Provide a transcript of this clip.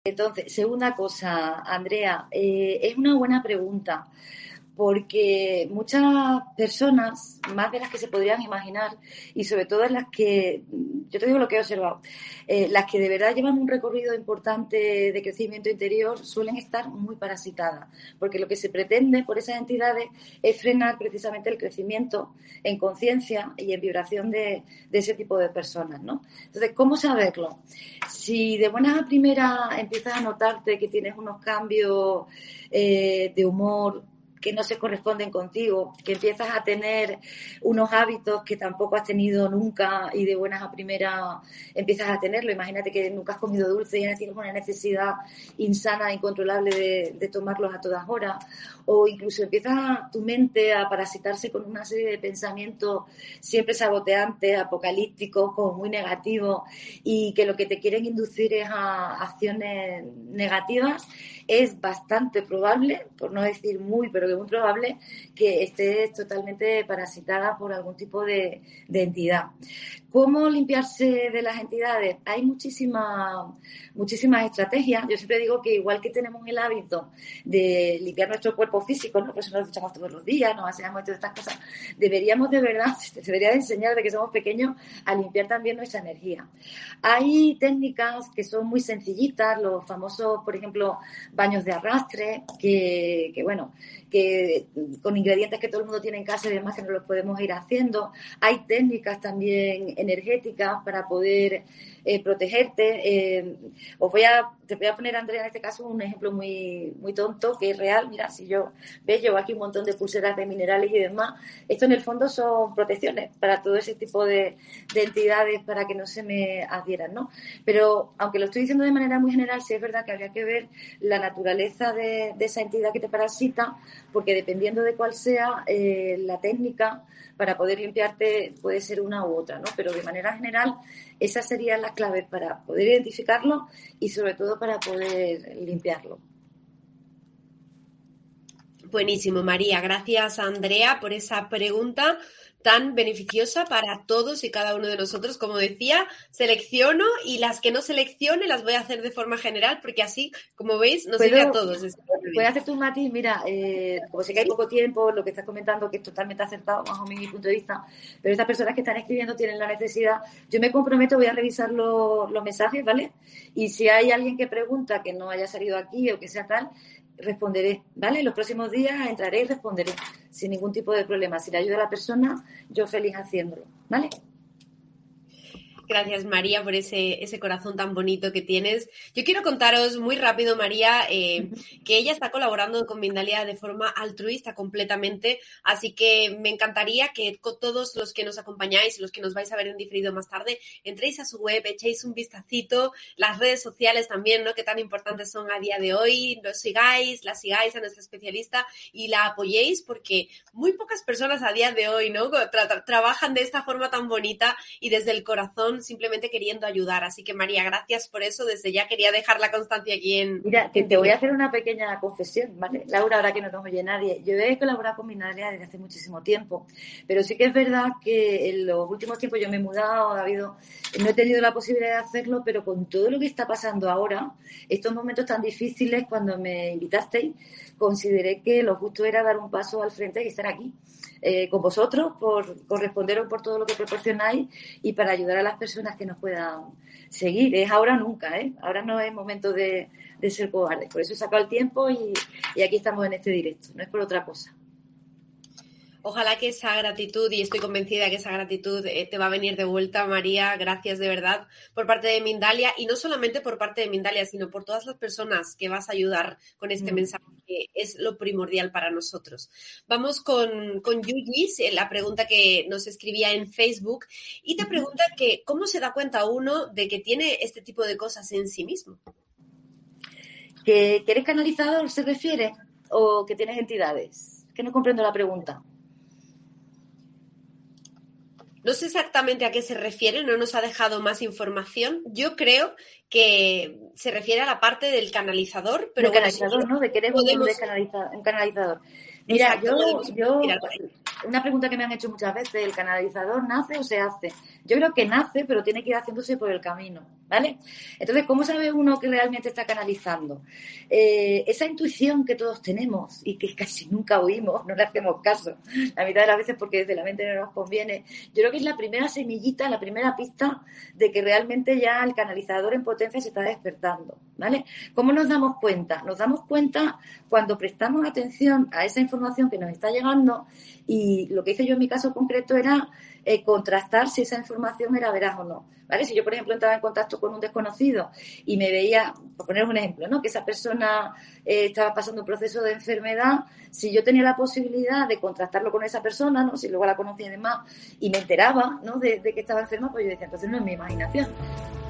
Entonces, segunda cosa, Andrea, es una buena pregunta, porque muchas personas, más de las que se podrían imaginar, y sobre todo las que, yo te digo lo que he observado, las que de verdad llevan un recorrido importante de crecimiento interior suelen estar muy parasitadas, porque lo que se pretende por esas entidades es frenar precisamente el crecimiento en conciencia y en vibración de ese tipo de personas, ¿no? Entonces, ¿cómo saberlo? Si de buenas a primeras empiezas a notarte que tienes unos cambios de humor que no se corresponden contigo, que empiezas a tener unos hábitos que tampoco has tenido nunca y de buenas a primeras empiezas a tenerlo. Imagínate que nunca has comido dulce y ahora tienes una necesidad insana, incontrolable de tomarlos a todas horas, o incluso empieza tu mente a parasitarse con una serie de pensamientos siempre saboteantes, apocalípticos, como muy negativos, y que lo que te quieren inducir es a acciones negativas. Es bastante probable, por no decir muy, pero que muy probable, que estés totalmente parasitada por algún tipo de entidad. ¿Cómo limpiarse de las entidades? Hay muchísimas estrategias. Yo siempre digo que igual que tenemos el hábito de limpiar nuestro cuerpo físico, ¿no? Por eso nos duchamos todos los días, nos aseamos y todas estas cosas, deberíamos de verdad, se debería de enseñar desde que somos pequeños a limpiar también nuestra energía. Hay técnicas que son muy sencillitas, los famosos, por ejemplo, baños de arrastre, que con ingredientes que todo el mundo tiene en casa y demás que no los podemos ir haciendo. Hay técnicas también energéticas para poder protegerte. Te voy a poner, Andrea, en este caso un ejemplo muy, muy tonto, que es real. Mira, si llevo aquí un montón de pulseras de minerales y demás. Esto en el fondo son protecciones para todo ese tipo de entidades, para que no se me adhieran, ¿no? Pero aunque lo estoy diciendo de manera muy general, sí es verdad que habría que ver la naturaleza de esa entidad que te parasita, porque dependiendo de cuál sea la técnica para poder limpiarte puede ser una u otra, ¿no? Pero de manera general esas serían las claves para poder identificarlo y sobre todo para poder limpiarlo. Buenísimo, María. Gracias, Andrea, por esa pregunta tan beneficiosa para todos y cada uno de nosotros. Como decía, selecciono y las que no seleccione las voy a hacer de forma general porque así, como veis, nos sirve a todos. Puedes hacerte un matiz, mira, como sé que hay poco tiempo, lo que estás comentando que es totalmente acertado bajo mi punto de vista, pero estas personas que están escribiendo tienen la necesidad, yo me comprometo, voy a revisar los mensajes, ¿vale? Y si hay alguien que pregunta que no haya salido aquí o que sea tal, responderé, ¿vale? Los próximos días entraré y responderé sin ningún tipo de problema. Si le ayuda a la persona, yo feliz haciéndolo, ¿vale? Gracias, María, por ese corazón tan bonito que tienes. Yo quiero contaros muy rápido, María, que ella está colaborando con Mindalia de forma altruista completamente, así que me encantaría que con todos los que nos acompañáis y los que nos vais a ver en diferido más tarde, entréis a su web, echéis un vistacito, las redes sociales también, ¿no?, que tan importantes son a día de hoy, la sigáis a nuestra especialista y la apoyéis, porque muy pocas personas a día de hoy, ¿no?, trabajan de esta forma tan bonita y desde el corazón, simplemente queriendo ayudar. Así que, María, gracias por eso. Desde ya quería dejar la constancia aquí en... Mira, te voy a hacer una pequeña confesión, ¿vale? Laura, ahora que no nos oye nadie, yo he colaborado con Mindalia desde hace muchísimo tiempo, pero sí que es verdad que en los últimos tiempos yo me he mudado, no he tenido la posibilidad de hacerlo, pero con todo lo que está pasando ahora, estos momentos tan difíciles, cuando me invitasteis, consideré que lo justo era dar un paso al frente y estar aquí. Con vosotros, por corresponderos por todo lo que proporcionáis y para ayudar a las personas que nos puedan seguir. Es ahora o nunca, ¿eh? Ahora no es momento de ser cobardes. Por eso he sacado el tiempo y aquí estamos en este directo. No es por otra cosa. Ojalá que esa gratitud, y estoy convencida que esa gratitud te va a venir de vuelta, María. Gracias de verdad por parte de Mindalia, y no solamente por parte de Mindalia, sino por todas las personas que vas a ayudar con este mensaje, que es lo primordial para nosotros. Vamos con Yuyis, la pregunta que nos escribía en Facebook, y te pregunta que ¿cómo se da cuenta uno de que tiene este tipo de cosas en sí mismo? ¿Que eres canalizador se refiere? ¿O que tienes entidades? Que no comprendo la pregunta. No sé exactamente a qué se refiere, no nos ha dejado más información. Yo creo que se refiere a la parte del canalizador, pero del canalizador, ¿no? De que eres un canalizador. Mira, yo una pregunta que me han hecho muchas veces, ¿el canalizador nace o se hace? Yo creo que nace, pero tiene que ir haciéndose por el camino, ¿vale? Entonces, ¿cómo sabe uno que realmente está canalizando? Esa intuición que todos tenemos y que casi nunca oímos, no le hacemos caso, la mitad de las veces porque desde la mente no nos conviene, yo creo que es la primera semillita, la primera pista de que realmente ya el canalizador en potencia se está despertando, ¿vale? ¿Cómo nos damos cuenta? Nos damos cuenta cuando prestamos atención a esa información que nos está llegando, y lo que hice yo en mi caso concreto era contrastar si esa información era veraz o no, ¿vale? Si yo, por ejemplo, entraba en contacto con un desconocido y me veía, por poner un ejemplo, ¿no?, que esa persona estaba pasando un proceso de enfermedad, si yo tenía la posibilidad de contrastarlo con esa persona, ¿no?, si luego la conocía y demás, y me enteraba, ¿no?, de que estaba enferma, pues yo decía, entonces no es mi imaginación.